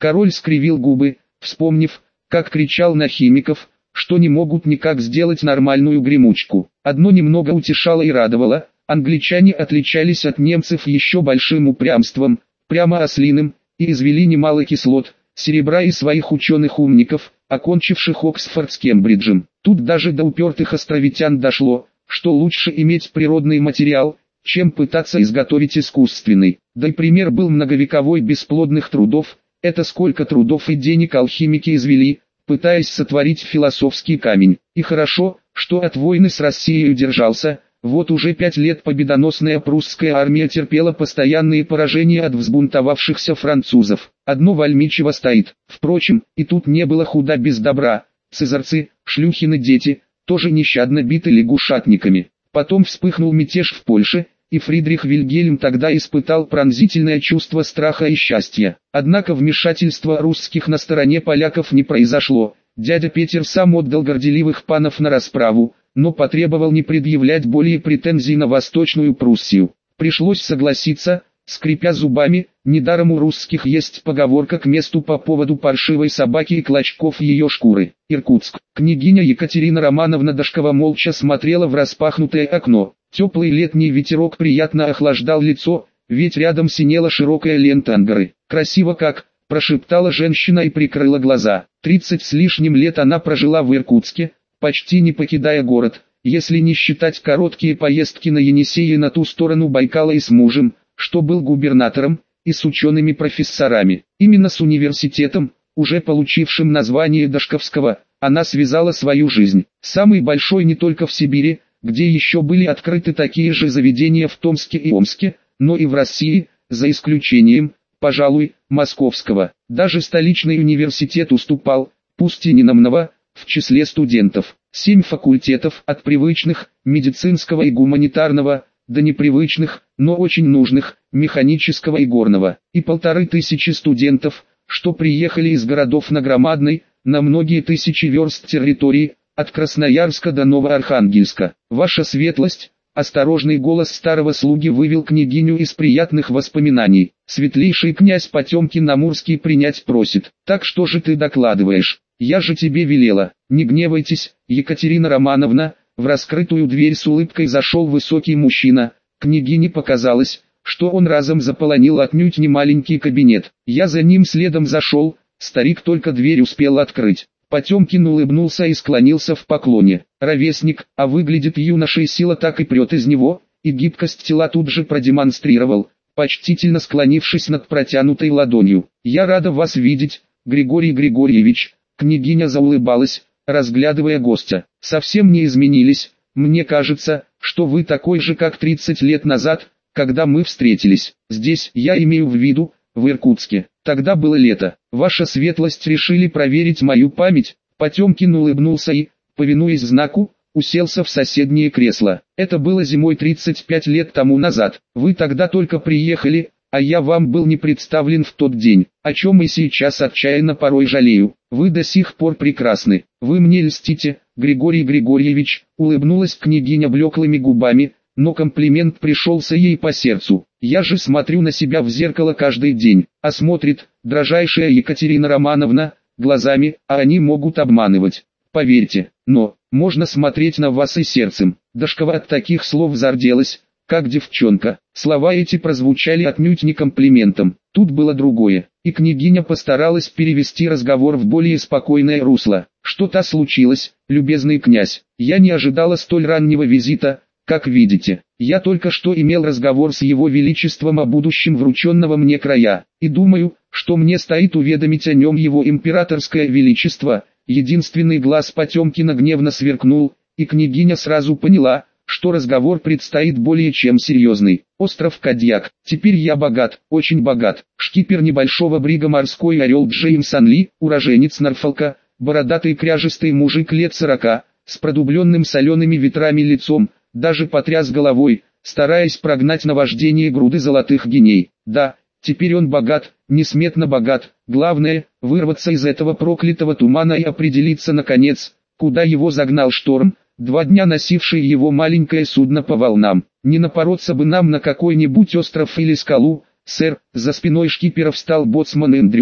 Король скривил губы, вспомнив, как кричал на химиков, что не могут никак сделать нормальную гремучку. Одно немного утешало и радовало: англичане отличались от немцев еще большим упрямством, прямо ослиным, и извели немало кислот, серебра и своих ученых-умников, окончивших Оксфорд с Кембриджем. Тут даже до упертых островитян дошло, что лучше иметь природный материал, чем пытаться изготовить искусственный. Да и пример был многовековой бесплодных трудов. Это сколько трудов и денег алхимики извели, пытаясь сотворить философский камень. И хорошо, что от войны с Россией удержался. Вот уже 5 лет победоносная прусская армия терпела постоянные поражения от взбунтовавшихся французов. Одно вальмичево стоит. Впрочем, и тут не было худа без добра. Цезарцы, шлюхины дети, тоже нещадно биты лягушатниками. Потом вспыхнул мятеж в Польше, и Фридрих Вильгельм тогда испытал пронзительное чувство страха и счастья. Однако вмешательства русских на стороне поляков не произошло. Дядя Петр сам отдал горделивых панов на расправу, но потребовал не предъявлять более претензий на Восточную Пруссию. Пришлось согласиться, скрипя зубами. Недаром у русских есть поговорка к месту по поводу паршивой собаки и клочков ее шкуры. Иркутск. Княгиня Екатерина Романовна Дашкова молча смотрела в распахнутое окно. Теплый летний ветерок приятно охлаждал лицо, ведь рядом синела широкая лента Ангары. «Красиво как!» – прошептала женщина и прикрыла глаза. 30 с лишним лет она прожила в Иркутске, почти не покидая город, если не считать короткие поездки на Енисей и на ту сторону Байкала и с мужем, что был губернатором, и с учеными-профессорами. Именно с университетом, уже получившим название Дашковского, она связала свою жизнь. Самый большой не только в Сибири, где еще были открыты такие же заведения в Томске и Омске, но и в России, за исключением, пожалуй, Московского. Даже столичный университет уступал, пусть и не намного, в числе студентов. 7 факультетов, от привычных, медицинского и гуманитарного, до непривычных, но очень нужных, механического и горного, и 1500 студентов, что приехали из городов на громадной, на многие тысячи верст территории, от Красноярска до Новоархангельска. «Ваша светлость», — осторожный голос старого слуги вывел княгиню из приятных воспоминаний. «Светлейший князь Потемкин Амурский принять просит. Так что же ты докладываешь? Я же тебе велела». «Не гневайтесь, Екатерина Романовна». В раскрытую дверь с улыбкой зашел высокий мужчина. Княгине показалось, что он разом заполонил отнюдь не маленький кабинет. Я за ним следом зашел, старик только дверь успел открыть. Потемкин улыбнулся и склонился в поклоне. Ровесник, а выглядит юношей, сила так и прет из него, и гибкость тела тут же продемонстрировал, почтительно склонившись над протянутой ладонью. «Я рада вас видеть, Григорий Григорьевич». Княгиня заулыбалась, разглядывая гостя. «Совсем не изменились, мне кажется, что вы такой же, как 30 лет назад, когда мы встретились. Здесь, я имею в виду, в Иркутске. Тогда было лето. Ваша светлость решили проверить мою память». Потемкин улыбнулся и, повинуясь знаку, уселся в соседнее кресло. «Это было зимой 35 лет тому назад. Вы тогда только приехали, а я вам был не представлен в тот день, о чем и сейчас отчаянно порой жалею. Вы до сих пор прекрасны. Вы мне льстите, Григорий Григорьевич», — улыбнулась княгиня блеклыми губами, но комплимент пришелся ей по сердцу. «Я же смотрю на себя в зеркало каждый день, а смотрит, дрожайшая Екатерина Романовна, глазами, а они могут обманывать. Поверьте, но, можно смотреть на вас и сердцем». Дашкова от таких слов зарделась, как девчонка. Слова эти прозвучали отнюдь не комплиментом. Тут было другое, и княгиня постаралась перевести разговор в более спокойное русло. «Что-то случилось, любезный князь. Я не ожидала столь раннего визита. Как видите, я только что имел разговор с его величеством о будущем врученного мне края, и думаю, что мне стоит уведомить о нем его императорское величество». Единственный глаз Потемкина гневно сверкнул, и княгиня сразу поняла, что разговор предстоит более чем серьезный. «Остров Кадьяк. Теперь я богат, очень богат». Шкипер небольшого брига «Морской орел» Джеймс Анли, уроженец Норфолка, бородатый кряжистый мужик лет 40, с продубленным солеными ветрами лицом, даже потряс головой, стараясь прогнать наваждение груды золотых гиней. Да, теперь он богат, несметно богат. Главное, вырваться из этого проклятого тумана и определиться наконец, куда его загнал шторм, 2 дня носивший его маленькое судно по волнам. «Не напороться бы нам на какой-нибудь остров или скалу, сэр». За спиной шкипера встал боцман Эндрюс,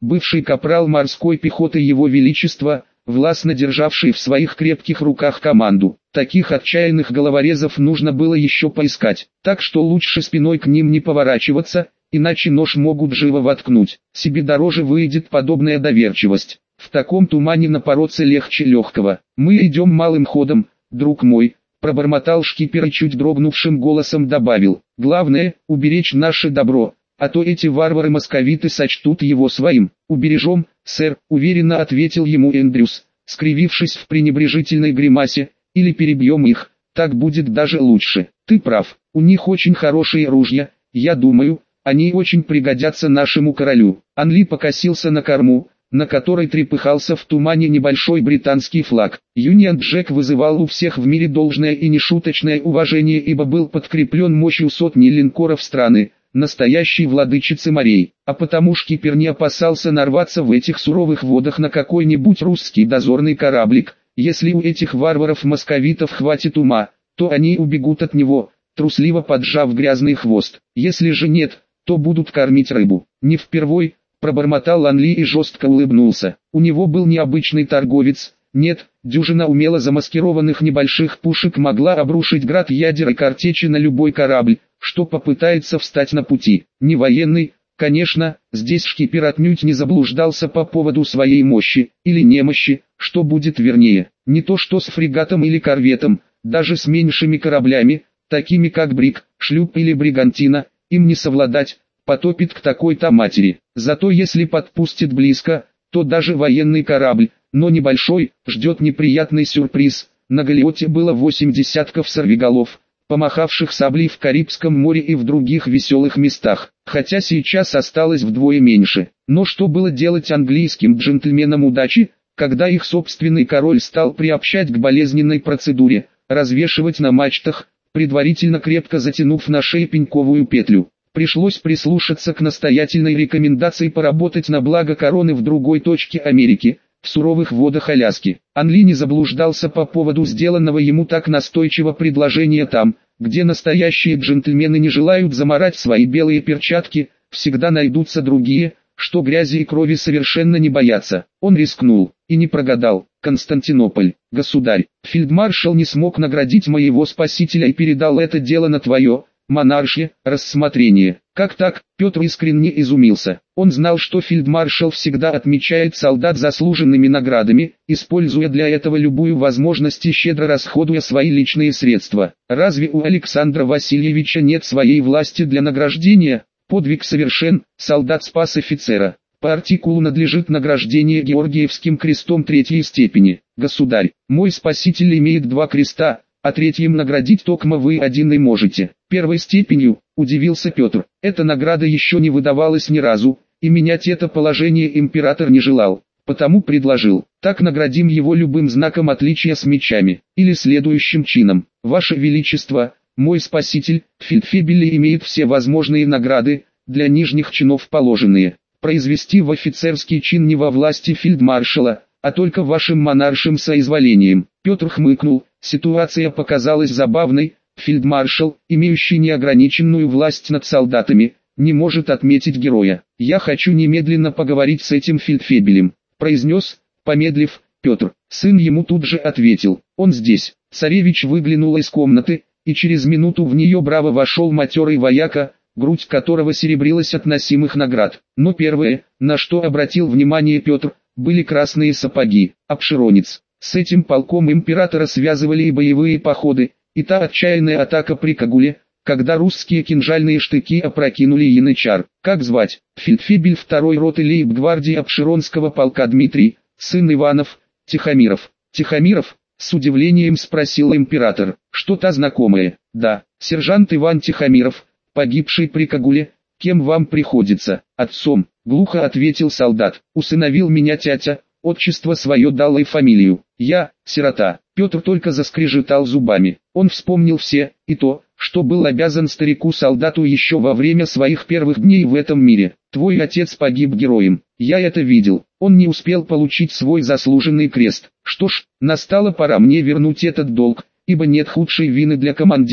бывший капрал морской пехоты Его Величества, властно державший в своих крепких руках команду. Таких отчаянных головорезов нужно было еще поискать, так что лучше спиной к ним не поворачиваться, иначе нож могут живо воткнуть. Себе дороже выйдет подобная доверчивость. В таком тумане напороться легче легкого. «Мы идем малым ходом, друг мой», — пробормотал шкипер и чуть дрогнувшим голосом добавил. «Главное, уберечь наше добро, а то эти варвары-московиты сочтут его своим». «Убережем, сэр», — уверенно ответил ему Эндрюс, скривившись в пренебрежительной гримасе, «или перебьем их, так будет даже лучше». «Ты прав, у них очень хорошие ружья, я думаю, они очень пригодятся нашему королю». Анли покосился на корму, на которой трепыхался в тумане небольшой британский флаг. Юнион Джек вызывал у всех в мире должное и нешуточное уважение, ибо был подкреплен мощью сотни линкоров страны, настоящей владычицы морей, а потому шкипер не опасался нарваться в этих суровых водах на какой-нибудь русский дозорный кораблик. Если у этих варваров-московитов хватит ума, то они убегут от него, трусливо поджав грязный хвост. Если же нет, то будут кормить рыбу. Не впервой, пробормотал Анли и жестко улыбнулся. У него был необычный торговец. Нет, дюжина умело замаскированных небольших пушек могла обрушить град ядер и картечи на любой корабль, что попытается встать на пути. Не военный, конечно, здесь шкипер отнюдь не заблуждался по поводу своей мощи, или немощи, что будет вернее. Не то что с фрегатом или корветом, даже с меньшими кораблями, такими как Бриг, Шлюп или Бригантина, им не совладать, потопит к такой-то матери. Зато если подпустит близко, то даже военный корабль, но небольшой, ждет неприятный сюрприз. На галеоте было 8 десятков сорвиголов, помахавших саблей в Карибском море и в других веселых местах, хотя сейчас осталось вдвое меньше. Но что было делать английским джентльменам удачи, когда их собственный король стал приобщать к болезненной процедуре, развешивать на мачтах, предварительно крепко затянув на шее пеньковую петлю. Пришлось прислушаться к настоятельной рекомендации поработать на благо короны в другой точке Америки, в суровых водах Аляски. Анли не заблуждался по поводу сделанного ему так настойчиво предложения там, где настоящие джентльмены не желают замарать свои белые перчатки, всегда найдутся другие, что грязи и крови совершенно не боятся. Он рискнул, и не прогадал. Константинополь, государь, фельдмаршал не смог наградить моего спасителя и передал это дело на твое, монаршее, рассмотрение. Как так? Петр искренне изумился. Он знал, что фельдмаршал всегда отмечает солдат заслуженными наградами, используя для этого любую возможность и щедро расходуя свои личные средства. Разве у Александра Васильевича нет своей власти для награждения? Подвиг совершен, солдат спас офицера. По артикулу надлежит награждение Георгиевским крестом третьей степени. Государь, мой спаситель имеет 2 креста, а третьим наградить токмо вы один и можете. Первой степенью, удивился Петр, эта награда еще не выдавалась ни разу, и менять это положение император не желал, потому предложил, так наградим его любым знаком отличия с мечами, или следующим чином. Ваше Величество, мой спаситель, фельдфебель имеет все возможные награды, для нижних чинов положенные. Произвести в офицерский чин не во власти фельдмаршала, а только вашим монаршим соизволением. Петр хмыкнул, ситуация показалась забавной. Фельдмаршал, имеющий неограниченную власть над солдатами, не может отметить героя. «Я хочу немедленно поговорить с этим фельдфебелем», произнес, помедлив, Петр. Сын ему тут же ответил, «Он здесь». Царевич выглянул из комнаты, и через минуту в нее браво вошел матерый вояка, грудь которого серебрилась от носимых наград. Но первое, на что обратил внимание Петр, были красные сапоги, обширонец. С этим полком императора связывали и боевые походы, и та отчаянная атака при Кагуле, когда русские кинжальные штыки опрокинули янычар. Как звать? Фельдфебель 2-й роты лейб-гвардии Обширонского полка Дмитрий, сын Иванов, Тихомиров. Тихомиров? С удивлением спросил император. Что-то знакомое. Да, сержант Иван Тихомиров, погибший при Кагуле. Кем вам приходится? Отцом, глухо ответил солдат. Усыновил меня тятя, отчество свое дал и фамилию. Я, сирота. Петр только заскрежетал зубами. Он вспомнил все, и то, что был обязан старику-солдату еще во время своих первых дней в этом мире. Твой отец погиб героем. Я это видел. Он не успел получить свой заслуженный крест. Что ж, настала пора мне вернуть этот долг, ибо нет худшей вины для командира,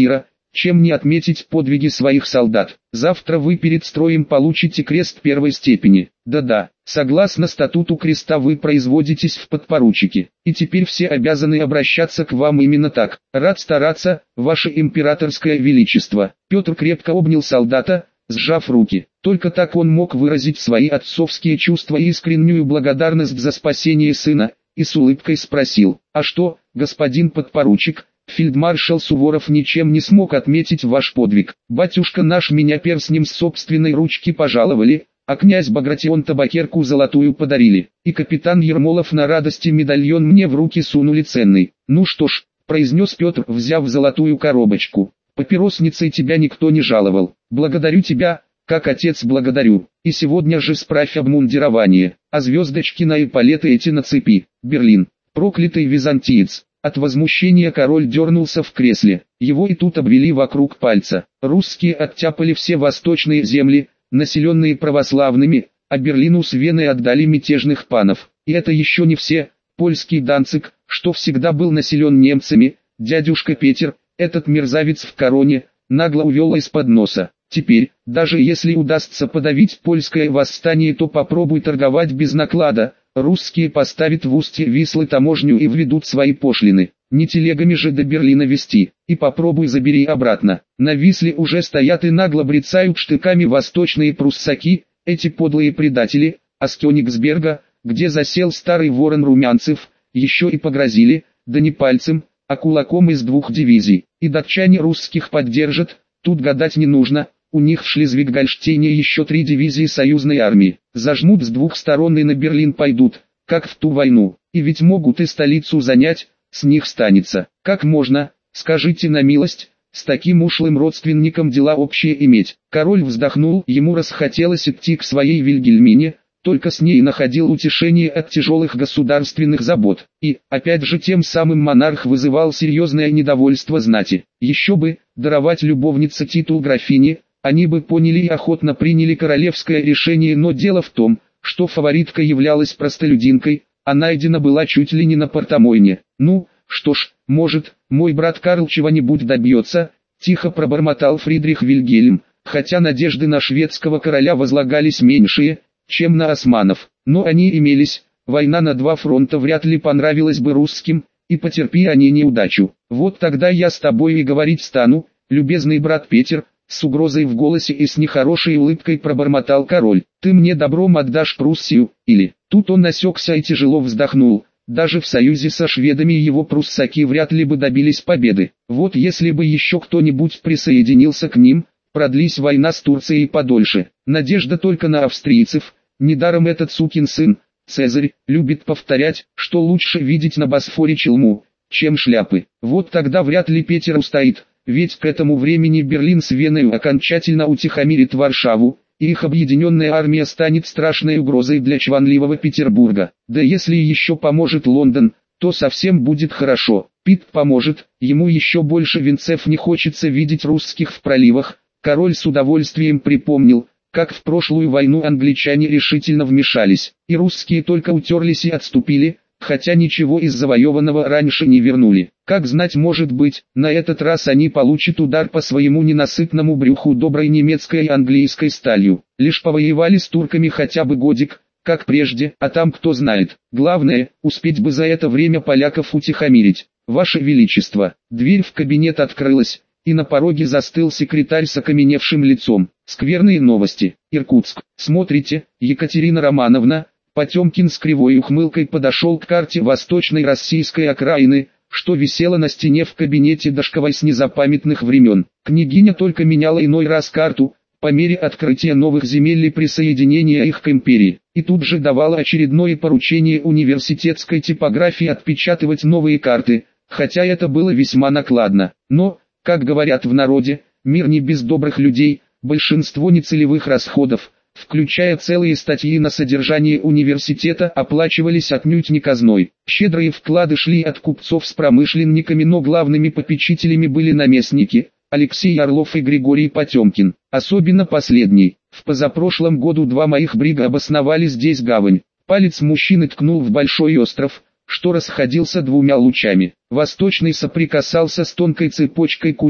чем не отметить подвиги своих солдат. Завтра вы перед строем получите крест первой степени. Да-да, согласно статуту креста вы производитесь в подпоручики. И теперь все обязаны обращаться к вам именно так. Рад стараться, ваше императорское величество. Петр крепко обнял солдата, сжав руки. Только так он мог выразить свои отцовские чувства и искреннюю благодарность за спасение сына, и с улыбкой спросил: «А что, господин подпоручик, фельдмаршал Суворов ничем не смог отметить ваш подвиг? Батюшка наш меня перстнем с собственной ручки пожаловали, а князь Багратион табакерку золотую подарили, и капитан Ермолов на радости медальон мне в руки сунули ценный». «Ну что ж», произнес Петр, взяв золотую коробочку, «папиросницей тебя никто не жаловал. Благодарю тебя, как отец благодарю, и сегодня же справь обмундирование, а звездочки на эполеты эти нацепи». Берлин. Проклятый византиец. От возмущения король дернулся в кресле, его и тут обвели вокруг пальца. Русские оттяпали все восточные земли, населенные православными, а Берлину с Веной отдали мятежных панов. И это еще не все. Польский Данциг, что всегда был населен немцами, дядюшка Петр, этот мерзавец в короне, нагло увел из-под носа. Теперь, даже если удастся подавить польское восстание, то попробуй торговать без наклада. Русские поставят в устье Вислы таможню и введут свои пошлины. Не телегами же до Берлина везти. И попробуй забери обратно. На Висле уже стоят и нагло брецают штыками восточные пруссаки, эти подлые предатели, а с Кёнигсберга, где засел старый ворон Румянцев, еще и погрозили, да не пальцем, а кулаком из 2 дивизий. И датчане русских поддержат, тут гадать не нужно. У них в Шлезвиг-Гольштейне еще 3 дивизии союзной армии. Зажмут с 2 сторон и на Берлин пойдут, как в ту войну. И ведь могут и столицу занять, с них станется. Как можно, скажите на милость, с таким ушлым родственником дела общие иметь? Король вздохнул, ему расхотелось идти к своей Вильгельмине, только с ней находил утешение от тяжелых государственных забот. И, опять же, тем самым монарх вызывал серьезное недовольство знати. Еще бы, даровать любовнице титул графини, они бы поняли и охотно приняли королевское решение, но дело в том, что фаворитка являлась простолюдинкой, а найдена была чуть ли не на портомойне. «Ну, что ж, может, мой брат Карл чего-нибудь добьется», — тихо пробормотал Фридрих Вильгельм, хотя надежды на шведского короля возлагались меньшие, чем на османов. Но они имелись, война на 2 фронта вряд ли понравилась бы русским, и потерпи они неудачу. «Вот тогда я с тобой и говорить стану, любезный брат Петр», с угрозой в голосе и с нехорошей улыбкой пробормотал король. «Ты мне добром отдашь Пруссию, или...» Тут он осекся и тяжело вздохнул. Даже в союзе со шведами его пруссаки вряд ли бы добились победы. Вот если бы еще кто-нибудь присоединился к ним, продлись война с Турцией подольше. Надежда только на австрийцев. Недаром этот сукин сын, Цезарь, любит повторять, что лучше видеть на Босфоре челму, чем шляпы. Вот тогда вряд ли Петр устоит. Ведь к этому времени Берлин с Веной окончательно утихомирит Варшаву, и их объединенная армия станет страшной угрозой для чванливого Петербурга. Да если еще поможет Лондон, то совсем будет хорошо. Пит поможет, ему еще больше венцев не хочется видеть русских в проливах. Король с удовольствием припомнил, как в прошлую войну англичане решительно вмешались, и русские только утерлись и отступили, хотя ничего из завоеванного раньше не вернули. Как знать, может быть, на этот раз они получат удар по своему ненасытному брюху доброй немецкой и английской сталью. Лишь повоевали с турками хотя бы годик, как прежде, а там кто знает. Главное, успеть бы за это время поляков утихомирить. «Ваше Величество». Дверь в кабинет открылась, и на пороге застыл секретарь с окаменевшим лицом. «Скверные новости. Иркутск. Смотрите, Екатерина Романовна». Потемкин с кривой ухмылкой подошел к карте восточной российской окраины, что висела на стене в кабинете Дашковой с незапамятных времен. Княгиня только меняла иной раз карту, по мере открытия новых земель и присоединения их к империи, и тут же давала очередное поручение университетской типографии отпечатывать новые карты, хотя это было весьма накладно. Но, как говорят в народе, мир не без добрых людей, большинство нецелевых расходов, включая целые статьи на содержание университета, оплачивались отнюдь не казной. Щедрые вклады шли от купцов с промышленниками, но главными попечителями были наместники Алексей Орлов и Григорий Потемкин. Особенно последний. В позапрошлом году 2 моих брига обосновали здесь гавань. Палец мужчины ткнул в большой остров, что расходился 2 лучами. Восточный соприкасался с тонкой цепочкой Курил,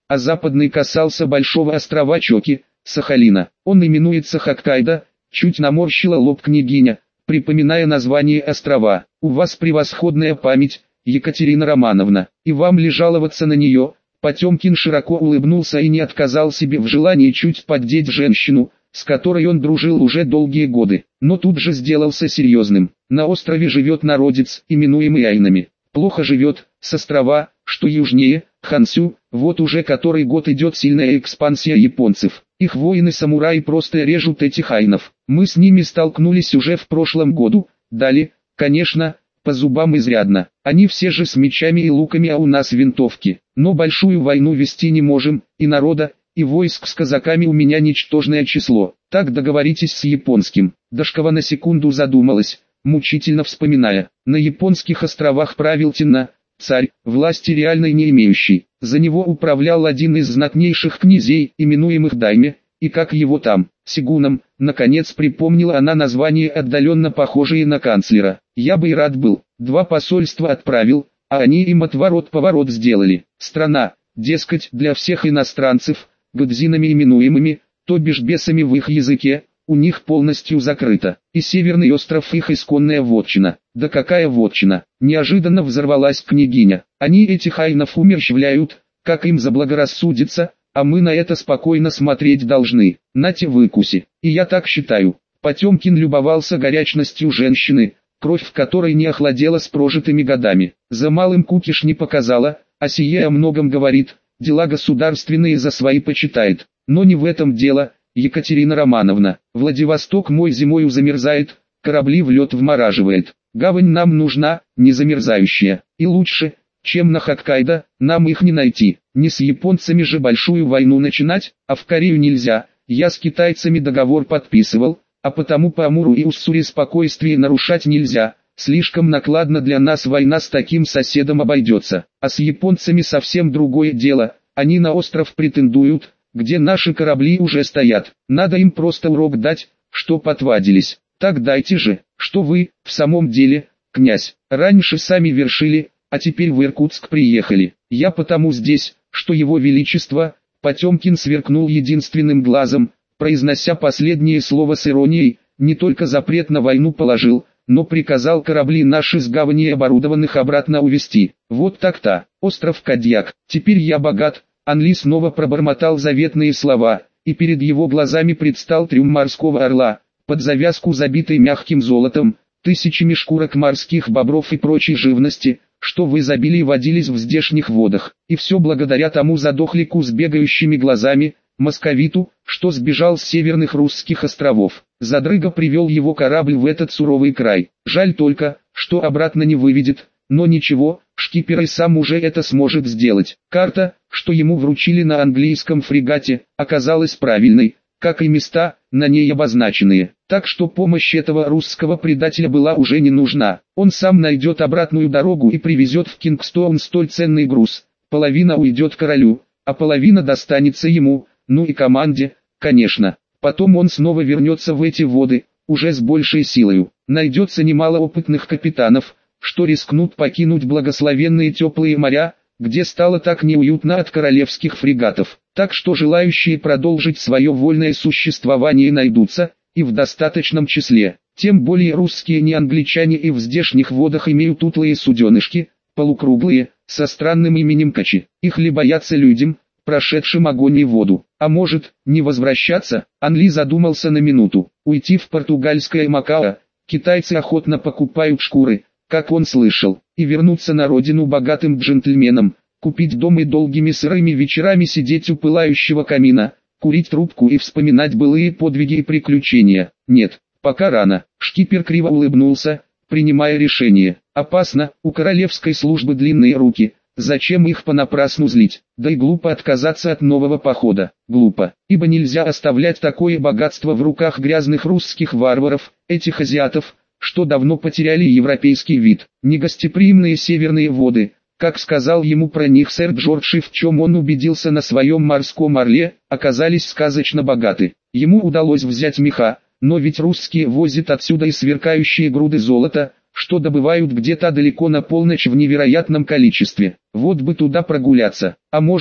а западный касался большого острова Чоки, Сахалина. Он именуется Хоккайдо, чуть наморщила лоб княгиня, припоминая название острова. У вас превосходная память, Екатерина Романовна, и вам ли жаловаться на нее? Потемкин широко улыбнулся и не отказал себе в желании чуть поддеть женщину, с которой он дружил уже долгие годы, но тут же сделался серьезным. На острове живет народец, именуемый айнами. Плохо живет, с острова, что южнее, Хансю, вот уже который год идет сильная экспансия японцев. Их воины-самураи просто режут этих айнов. Мы с ними столкнулись уже в прошлом году, дали, конечно, по зубам изрядно. Они все же с мечами и луками, а у нас винтовки. Но большую войну вести не можем, и народа, и войск с казаками у меня ничтожное число. Так договоритесь с японским. Дашкова на секунду задумалась, мучительно вспоминая. На японских островах правил Тенна, царь, власти реальной не имеющий. За него управлял один из знатнейших князей, именуемых дайме, и как его там, Сигуном, наконец припомнила она название, отдаленно похожее на канцлера. Я бы и рад был, 2 посольства отправил, а они им отворот-поворот сделали. Страна, дескать, для всех иностранцев, гдзинами именуемыми, то бишь бесами в их языке, у них полностью закрыто. И Северный остров их исконная вотчина. Да какая вотчина? Неожиданно взорвалась княгиня. Они этих айнов умерщвляют, как им заблагорассудится, а мы на это спокойно смотреть должны. Нате выкуси. И я так считаю. Потемкин любовался горячностью женщины, кровь в которой не охладела с прожитыми годами. За малым кукиш не показала, а сие о многом говорит, дела государственные за свои почитает. Но не в этом дело, Екатерина Романовна. Владивосток мой зимою замерзает, корабли в лед вмораживает. Гавань нам нужна, не замерзающая. И лучше, чем на Хоккайдо, нам их не найти. Не с японцами же большую войну начинать, а в Корею нельзя. Я с китайцами договор подписывал, а потому по Амуру и Уссури спокойствие нарушать нельзя. Слишком накладно для нас война с таким соседом обойдется. А с японцами совсем другое дело. Они на остров претендуют, где наши корабли уже стоят. Надо им просто урок дать, что подвадились. Так дайте же, что вы, в самом деле, князь, раньше сами вершили, а теперь в Иркутск приехали. Я потому здесь, что его величество, Потемкин сверкнул единственным глазом, произнося последнее слово с иронией, не только запрет на войну положил, но приказал корабли наши с гавани оборудованных обратно увезти. Вот так-то, остров Кадьяк, теперь я богат. Анли снова пробормотал заветные слова, и перед его глазами предстал трюм морского орла, под завязку забитый мягким золотом, тысячами шкурок морских бобров и прочей живности, что в изобилии водились в здешних водах. И все благодаря тому задохлику с бегающими глазами, московиту, что сбежал с северных русских островов. Задрыга привел его корабль в этот суровый край. Жаль только, что обратно не выведет, но ничего, шкипер и сам уже это сможет сделать. Карта, что ему вручили на английском фрегате, оказалась правильной, как и места, на ней обозначенные. Так что помощь этого русского предателя была уже не нужна. Он сам найдет обратную дорогу и привезет в Кингстоун столь ценный груз. Половина уйдет королю, а половина достанется ему, ну и команде, конечно. Потом он снова вернется в эти воды, уже с большей силою. Найдется немало опытных капитанов, что рискнут покинуть благословенные теплые моря, где стало так неуютно от королевских фрегатов. Так что желающие продолжить свое вольное существование найдутся, и в достаточном числе. Тем более русские не англичане и в здешних водах имеют утлые суденышки, полукруглые, со странным именем Качи. Их ли боятся людям, прошедшим огонь и воду? А может, не возвращаться? Анли задумался на минуту. Уйти в португальское Макао, китайцы охотно покупают шкуры, как он слышал, и вернуться на родину богатым джентльменом, купить дом и долгими сырыми вечерами сидеть у пылающего камина, курить трубку и вспоминать былые подвиги и приключения. Нет, пока рано. Шкипер криво улыбнулся, принимая решение. Опасно, у королевской службы длинные руки, зачем их понапрасну злить? Да и глупо отказаться от нового похода. Глупо, ибо нельзя оставлять такое богатство в руках грязных русских варваров, этих азиатов, что давно потеряли европейский вид. Негостеприимные северные воды, как сказал ему про них сэр Джордж и в чем он убедился на своем морском орле, оказались сказочно богаты. Ему удалось взять меха, но ведь русские возят отсюда и сверкающие груды золота, что добывают где-то далеко на полночь в невероятном количестве. Вот бы туда прогуляться, а может,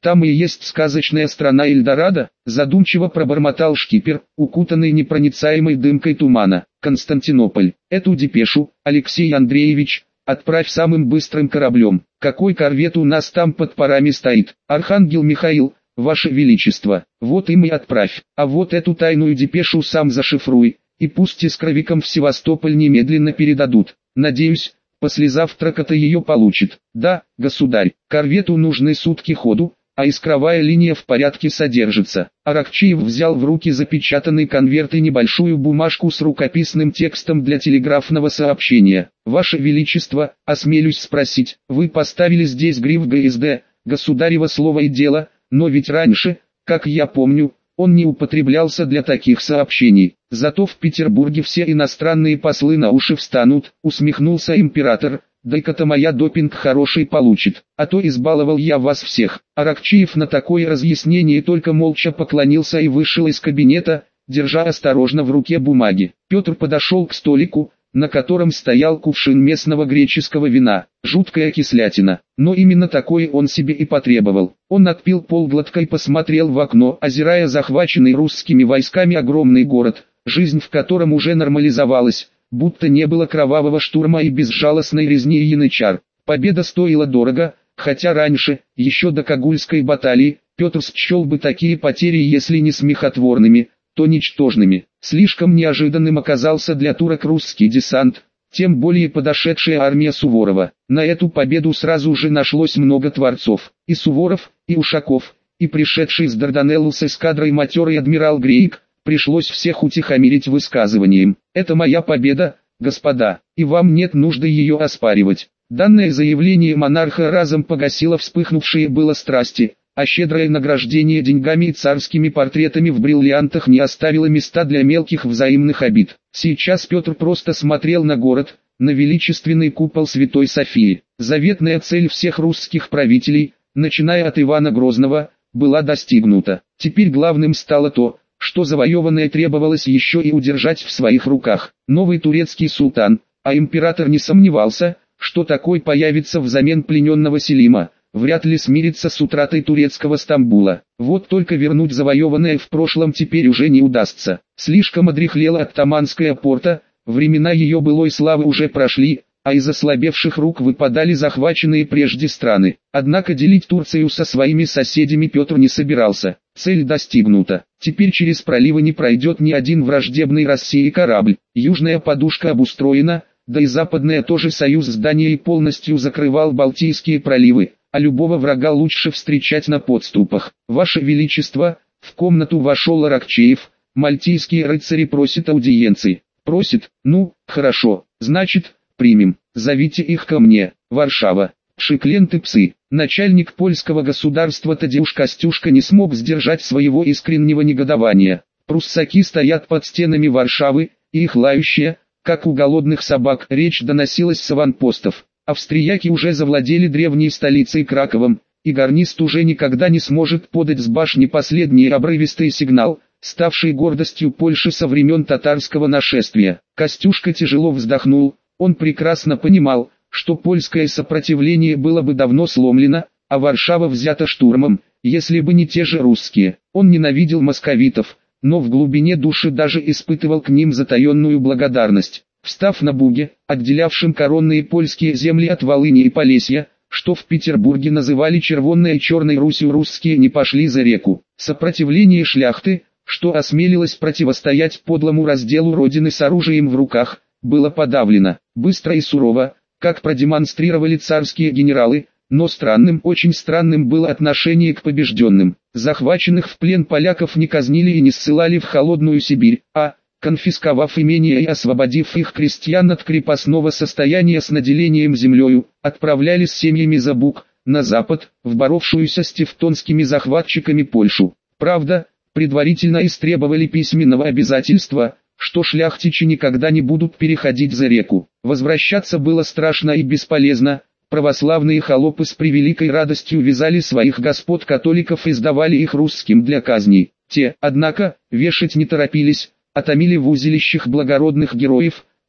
Там и есть сказочная страна Эльдорадо, задумчиво пробормотал шкипер, укутанный непроницаемой дымкой тумана. Константинополь. Эту депешу, Алексей Андреевич, отправь самым быстрым кораблем. Какой корвет у нас там под парами стоит? Архангел Михаил, Ваше Величество. Вот им и отправь. А вот эту тайную депешу сам зашифруй, и пусть искровикам в Севастополь немедленно передадут. Надеюсь, послезавтра-то ее получит. Да, государь, корвету нужны сутки ходу, а искровая линия в порядке содержится. Аракчеев взял в руки запечатанный конверт и небольшую бумажку с рукописным текстом для телеграфного сообщения. Ваше Величество, осмелюсь спросить, вы поставили здесь гриф ГСД, государево слово и дело, но ведь раньше, как я помню, он не употреблялся для таких сообщений. Зато в Петербурге все иностранные послы на уши встанут, усмехнулся император. Дай-ка-то моя допинг хороший получит, а то избаловал я вас всех. Аракчеев на такое разъяснение только молча поклонился и вышел из кабинета, держа осторожно в руке бумаги. Петр подошел к столику, на котором стоял кувшин местного греческого вина. Жуткая кислятина, но именно такое он себе и потребовал. Он отпил полглотка и посмотрел в окно, озирая захваченный русскими войсками огромный город, жизнь в котором уже нормализовалась, будто не было кровавого штурма и безжалостной резни янычар. Победа стоила дорого, хотя раньше, еще до Кагульской баталии, Петр счел бы такие потери, если не смехотворными, то ничтожными. Слишком неожиданным оказался для турок русский десант, тем более подошедшая армия Суворова. На эту победу сразу же нашлось много творцов. И Суворов, и Ушаков, и пришедший с Дарданеллу с эскадрой матерый адмирал Грейк. Пришлось всех утихомирить высказыванием. Это моя победа, господа, и вам нет нужды ее оспаривать. Данное заявление монарха разом погасило вспыхнувшие было страсти, а щедрое награждение деньгами и царскими портретами в бриллиантах не оставило места для мелких взаимных обид. Сейчас Петр просто смотрел на город, на величественный купол Святой Софии. Заветная цель всех русских правителей, начиная от Ивана Грозного, была достигнута. Теперь главным стало то, что завоеванное требовалось еще и удержать в своих руках. Новый турецкий султан, а император не сомневался, что такой появится взамен плененного Селима, вряд ли смирится с утратой турецкого Стамбула. Вот только вернуть завоеванное в прошлом теперь уже не удастся. Слишком одряхлела оттоманская порта, времена ее былой славы уже прошли, а из ослабевших рук выпадали захваченные прежде страны. Однако делить Турцию со своими соседями Петр не собирался. Цель достигнута. Теперь через проливы не пройдет ни один враждебный России корабль. Южная подушка обустроена, да и западная тоже. Союз с Данией полностью закрывал Балтийские проливы, а любого врага лучше встречать на подступах. Ваше Величество, в комнату вошел Аракчеев. Мальтийские рыцари просят аудиенции. Просит? Ну, хорошо, значит, примем. Зовите их ко мне. Варшава. Пшикленты псы. Начальник польского государства Тадеуш Костюшка не смог сдержать своего искреннего негодования. Пруссаки стоят под стенами Варшавы, и их лающая, как у голодных собак, речь доносилась с аванпостов. Австрияки уже завладели древней столицей Краковом, и гарнист уже никогда не сможет подать с башни последний обрывистый сигнал, ставший гордостью Польши со времен татарского нашествия. Костюшка тяжело вздохнул, он прекрасно понимал, что польское сопротивление было бы давно сломлено, а Варшава взята штурмом, если бы не те же русские. Он ненавидел московитов, но в глубине души даже испытывал к ним затаенную благодарность. Встав на буге, отделявшем коронные польские земли от Волыни и Полесья, что в Петербурге называли Червонной и Черной Русью, русские не пошли за реку. Сопротивление шляхты, что осмелилось противостоять подлому разделу родины с оружием в руках, было подавлено. Быстро и сурово, как продемонстрировали царские генералы, но странным, очень странным было отношение к побежденным. Захваченных в плен поляков не казнили и не ссылали в холодную Сибирь, а, конфисковав имения и освободив их крестьян от крепостного состояния с наделением землею, отправляли с семьями за Буг, на запад, в боровшуюся с тевтонскими захватчиками Польшу. Правда, предварительно истребовали письменного обязательства, что шляхтичи никогда не будут переходить за реку. Возвращаться было страшно и бесполезно. Православные холопы с превеликой радостью вязали своих господ-католиков и сдавали их русским для казни. Те, однако, вешать не торопились, а томили в узилищах благородных героев,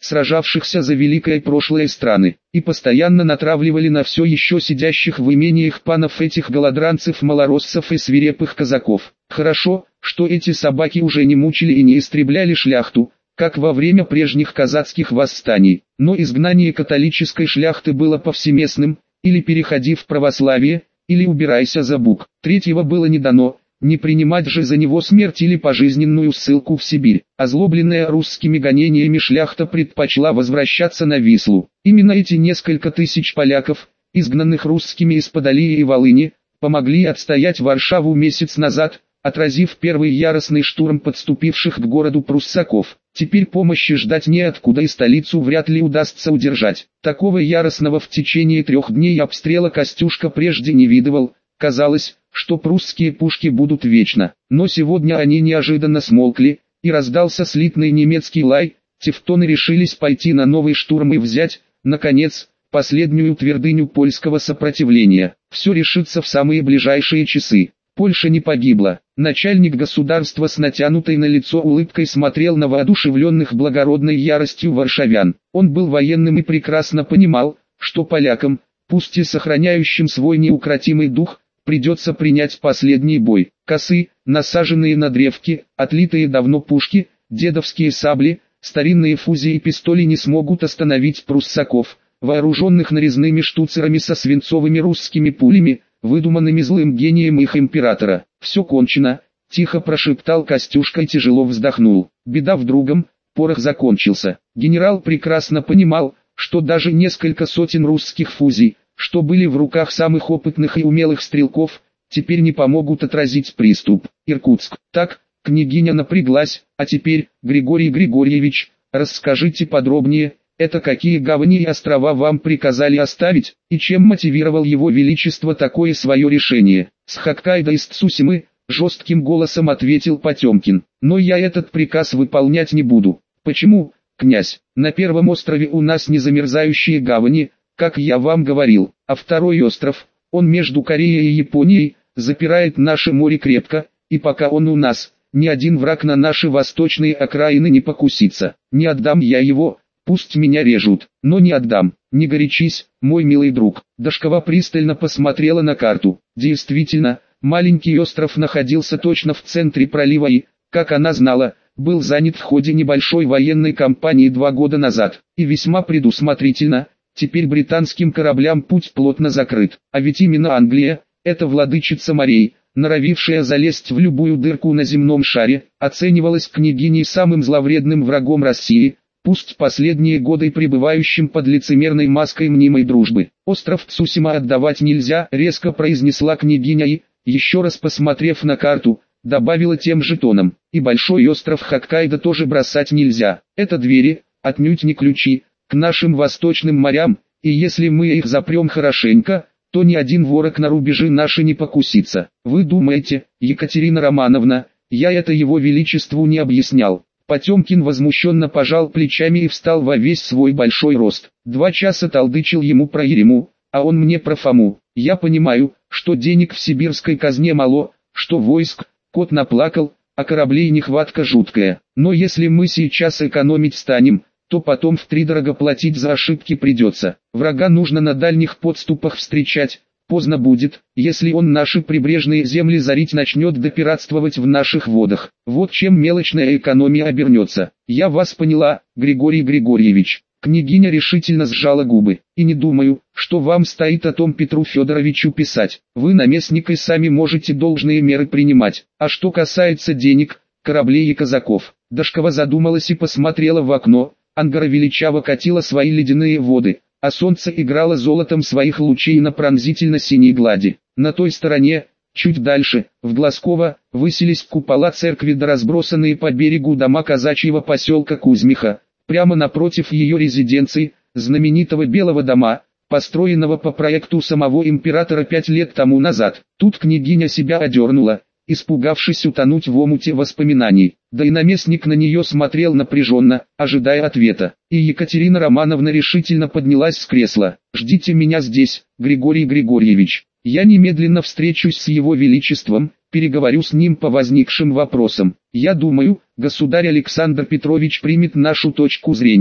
сражавшихся за великое прошлое страны, и постоянно натравливали на все еще сидящих в имениях панов этих голодранцев, малороссов и свирепых казаков. Хорошо, что эти собаки уже не мучили и не истребляли шляхту, как во время прежних казацких восстаний, но изгнание католической шляхты было повсеместным, или переходи в православие, или убирайся за бук. Третьего было не дано, не принимать же за него смерть или пожизненную ссылку в Сибирь. Озлобленная русскими гонениями шляхта предпочла возвращаться на Вислу. Именно эти несколько тысяч поляков, изгнанных русскими из Подолии и Волыни, помогли отстоять Варшаву месяц назад, отразив первый яростный штурм подступивших к городу пруссаков. Теперь помощи ждать неоткуда и столицу вряд ли удастся удержать. Такого яростного в течение 3 дней обстрела Костюшка прежде не видывал. Казалось, что прусские пушки будут вечно. Но сегодня они неожиданно смолкли, и раздался слитный немецкий лай. Тевтоны решились пойти на новый штурм и взять, наконец, последнюю твердыню польского сопротивления. Все решится в самые ближайшие часы. Польша не погибла. Начальник государства с натянутой на лицо улыбкой смотрел на воодушевленных благородной яростью варшавян. Он был военным и прекрасно понимал, что полякам, пусть и сохраняющим свой неукротимый дух, придется принять последний бой. Косы, насаженные на древки, отлитые давно пушки, дедовские сабли, старинные фузи и пистоли не смогут остановить пруссаков, вооруженных нарезными штуцерами со свинцовыми русскими пулями, выдуманными злым гением их императора. «Все кончено», — тихо прошептал Костюшка и тяжело вздохнул. Беда в другом, порох закончился. Генерал прекрасно понимал, что даже несколько сотен русских фузий, что были в руках самых опытных и умелых стрелков, теперь не помогут отразить приступ. Иркутск. Так, княгиня напряглась. А теперь, Григорий Григорьевич, расскажите подробнее, это какие гавани и острова вам приказали оставить, и чем мотивировал его величество такое свое решение? С Хоккайдо и с Цусимы, жестким голосом ответил Потемкин. Но я этот приказ выполнять не буду. Почему, князь? На первом острове у нас не замерзающие гавани, как я вам говорил, а второй остров, он между Кореей и Японией, запирает наше море крепко, и пока он у нас, ни один враг на наши восточные окраины не покусится. Не отдам я его, пусть меня режут, но не отдам. Не горячись, мой милый друг. Дашкова пристально посмотрела на карту. Действительно, маленький остров находился точно в центре пролива и, как она знала, был занят в ходе небольшой военной кампании 2 года назад, и весьма предусмотрительно. Теперь британским кораблям путь плотно закрыт, а ведь именно Англия, эта владычица морей, норовившая залезть в любую дырку на земном шаре, оценивалась княгиней самым зловредным врагом России, пусть последние годы пребывающим под лицемерной маской мнимой дружбы. «Остров Цусима отдавать нельзя», резко произнесла княгиня и, еще раз посмотрев на карту, добавила тем же тоном. «И большой остров Хоккайдо тоже бросать нельзя. Это двери, отнюдь не ключи, к нашим восточным морям, и если мы их запрем хорошенько, то ни один ворог на рубежи наши не покусится. Вы думаете, Екатерина Романовна, я это его величеству не объяснял?» Потемкин возмущенно пожал плечами и встал во весь свой большой рост. 2 часа толдычил ему про Ерему, а он мне про Фому. Я понимаю, что денег в сибирской казне мало, что войск, кот наплакал, а кораблей нехватка жуткая. Но если мы сейчас экономить станем, то потом втридорого платить за ошибки придется. Врага нужно на дальних подступах встречать. Поздно будет, если он наши прибрежные земли зарить начнет да пиратствовать в наших водах. Вот чем мелочная экономия обернется. Я вас поняла, Григорий Григорьевич. Княгиня решительно сжала губы. И не думаю, что вам стоит о том Петру Федоровичу писать. Вы наместник и сами можете должные меры принимать. А что касается денег, кораблей и казаков. Дашкова задумалась и посмотрела в окно. Ангара величаво катила свои ледяные воды, а солнце играло золотом своих лучей на пронзительно-синей глади. На той стороне, чуть дальше, в Глазково, высились купола церкви да разбросанные по берегу дома казачьего поселка Кузьмиха. Прямо напротив ее резиденции, знаменитого Белого дома, построенного по проекту самого императора 5 лет тому назад. Тут княгиня себя одернула, испугавшись утонуть в омуте воспоминаний. Да и наместник на нее смотрел напряженно, ожидая ответа. И Екатерина Романовна решительно поднялась с кресла. «Ждите меня здесь, Григорий Григорьевич. Я немедленно встречусь с его величеством, переговорю с ним по возникшим вопросам. Я думаю, государь Александр Петрович примет нашу точку зрения.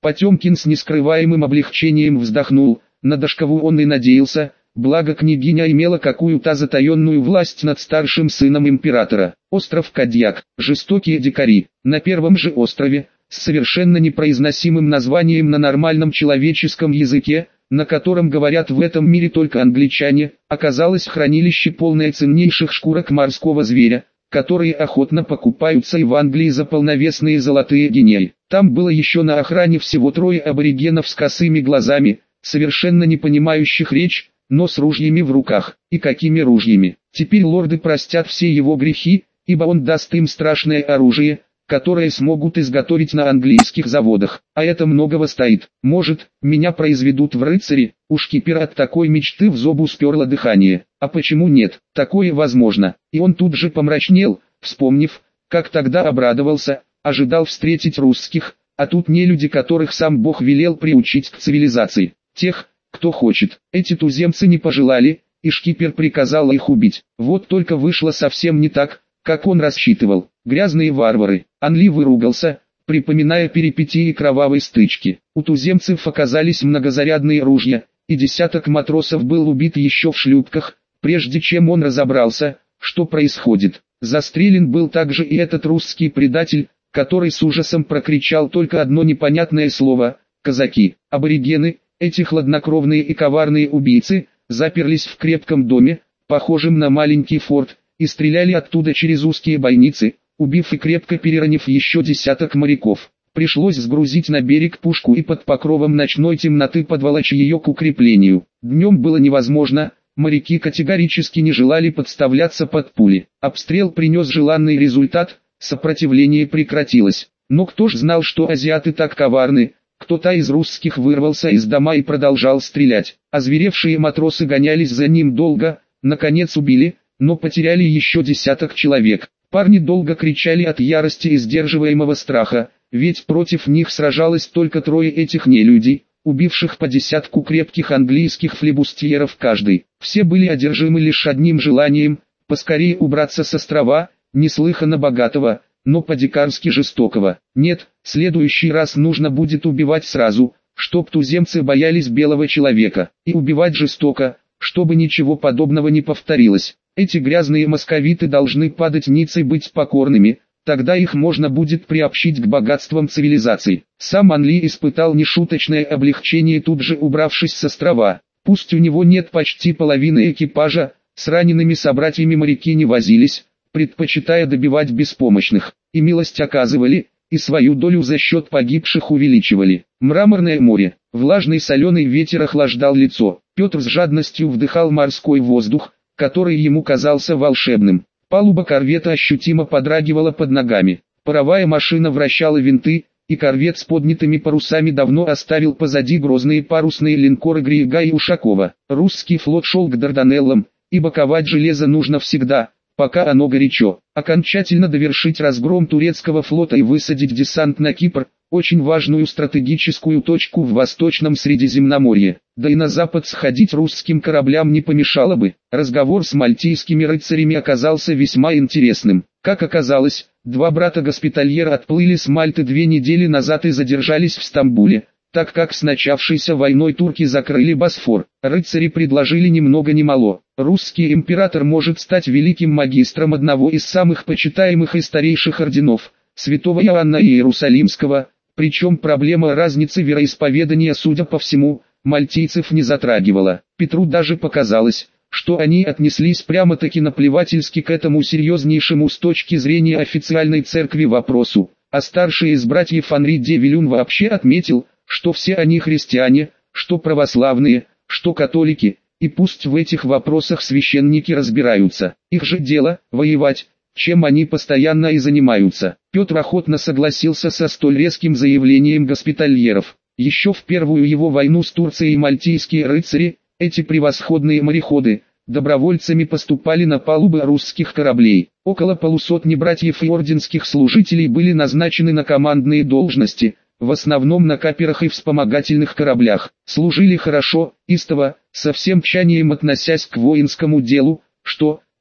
Потемкин с нескрываемым облегчением вздохнул, на Дашкову он и надеялся, благо княгиня имела какую-то затаенную власть над старшим сыном императора. Остров Кадьяк, жестокие дикари. На первом же острове, с совершенно непроизносимым названием на нормальном человеческом языке, на котором говорят в этом мире только англичане, оказалось хранилище полное ценнейших шкурок морского зверя, которые охотно покупаются и в Англии за полновесные золотые гинеи. Там было еще на охране всего 3 аборигенов с косыми глазами, совершенно не понимающих речь, но с ружьями в руках. И какими ружьями? Теперь лорды простят все его грехи, ибо он даст им страшное оружие, которое смогут изготовить на английских заводах. А это многого стоит. Может, меня произведут в рыцари? У шкипера от такой мечты в зобу сперло дыхание. А почему нет? Такое возможно. И он тут же помрачнел, вспомнив, как тогда обрадовался, ожидал встретить русских, а тут не люди, которых сам Бог велел приучить к цивилизации. Тех, кто хочет. Эти туземцы не пожелали, и шкипер приказал их убить. Вот только вышло совсем не так, как он рассчитывал. Грязные варвары. Анли выругался, припоминая перипетии кровавой стычки. У туземцев оказались многозарядные ружья, и десяток матросов был убит еще в шлюпках, прежде чем он разобрался, что происходит. Застрелен был также и этот русский предатель, который с ужасом прокричал только одно непонятное слово – казаки. Аборигены, эти хладнокровные и коварные убийцы, заперлись в крепком доме, похожем на маленький форт, и стреляли оттуда через узкие бойницы, убив и крепко переранив еще десяток моряков. Пришлось сгрузить на берег пушку и под покровом ночной темноты подволочь ее к укреплению. Днем было невозможно, моряки категорически не желали подставляться под пули. Обстрел принес желанный результат, сопротивление прекратилось. Но кто ж знал, что азиаты так коварны? Кто-то из русских вырвался из дома и продолжал стрелять. Озверевшие матросы гонялись за ним долго, наконец убили, но потеряли еще десяток человек. Парни долго кричали от ярости и сдерживаемого страха, ведь против них сражалось только 3 этих нелюдей, убивших по десятку крепких английских флибустьеров каждый. Все были одержимы лишь одним желанием – поскорее убраться с острова, неслыханно богатого, но по-дикарски жестокого. Нет, в следующий раз нужно будет убивать сразу, чтоб туземцы боялись белого человека, и убивать жестоко, чтобы ничего подобного не повторилось. Эти грязные московиты должны падать ниц и быть покорными, тогда их можно будет приобщить к богатствам цивилизации. Сам Анли испытал нешуточное облегчение, тут же убравшись с острова. Пусть у него нет почти половины экипажа, с ранеными собратьями моряки не возились, предпочитая добивать беспомощных, и милость оказывали, и свою долю за счет погибших увеличивали. Мраморное море, влажный соленый ветер охлаждал лицо. Петр с жадностью вдыхал морской воздух, который ему казался волшебным. Палуба корвета ощутимо подрагивала под ногами. Паровая машина вращала винты, и корвет с поднятыми парусами давно оставил позади грозные парусные линкоры Грига и Ушакова. Русский флот шел к Дарданеллам, ибо ковать железо нужно всегда, пока оно горячо. Окончательно довершить разгром турецкого флота и высадить десант на Кипр, очень важную стратегическую точку в Восточном Средиземноморье. Да и на запад сходить русским кораблям не помешало бы. Разговор с мальтийскими рыцарями оказался весьма интересным. Как оказалось, 2 брата-госпитальера отплыли с Мальты 2 недели назад и задержались в Стамбуле, так как с начавшейся войной турки закрыли Босфор. Рыцари предложили ни много ни мало. Русский император может стать великим магистром одного из самых почитаемых и старейших орденов, святого Иоанна Иерусалимского, причем проблема разницы вероисповедания, судя по всему, мальтийцев не затрагивала. Петру даже показалось, что они отнеслись прямо-таки наплевательски к этому серьезнейшему с точки зрения официальной церкви вопросу, а старший из братьев Анри де Вилюн вообще отметил, что все они христиане, что православные, что католики, и пусть в этих вопросах священники разбираются. Их же дело – воевать, чем они постоянно и занимаются. Петр охотно согласился со столь резким заявлением госпитальеров. Еще в первую его войну с Турцией мальтийские рыцари, эти превосходные мореходы, добровольцами поступали на палубы русских кораблей. Около полусотни братьев и орденских служителей были назначены на командные должности, в основном на каперах и вспомогательных кораблях. Служили хорошо, истово, со всем тщанием относясь к воинскому делу, что,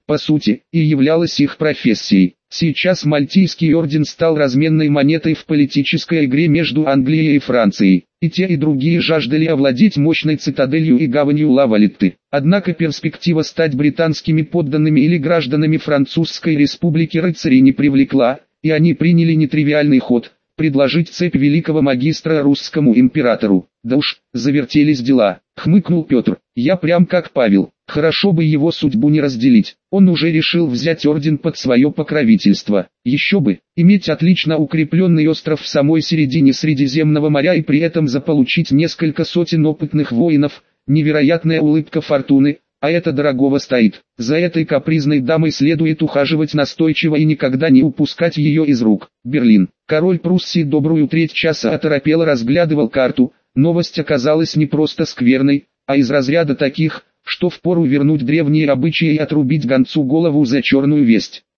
по сути, и являлась их профессией. Сейчас Мальтийский орден стал разменной монетой в политической игре между Англией и Францией. И те и другие жаждали овладеть мощной цитаделью и гаванью Ла-Валетты. Однако перспектива стать британскими подданными или гражданами Французской республики рыцарей не привлекла, и они приняли нетривиальный ход – предложить цепь великого магистра русскому императору. Да уж, завертелись дела, хмыкнул Петр. Я прям как Павел, хорошо бы его судьбу не разделить. Он уже решил взять орден под свое покровительство. Еще бы, иметь отлично укрепленный остров в самой середине Средиземного моря и при этом заполучить несколько сотен опытных воинов, невероятная улыбка фортуны. А это дорогого стоит. За этой капризной дамой следует ухаживать настойчиво и никогда не упускать ее из рук. Берлин. Король Пруссии добрую треть часа оторопело разглядывал карту. Новость оказалась не просто скверной, а из разряда таких, что впору вернуть древние обычаи и отрубить гонцу голову за черную весть.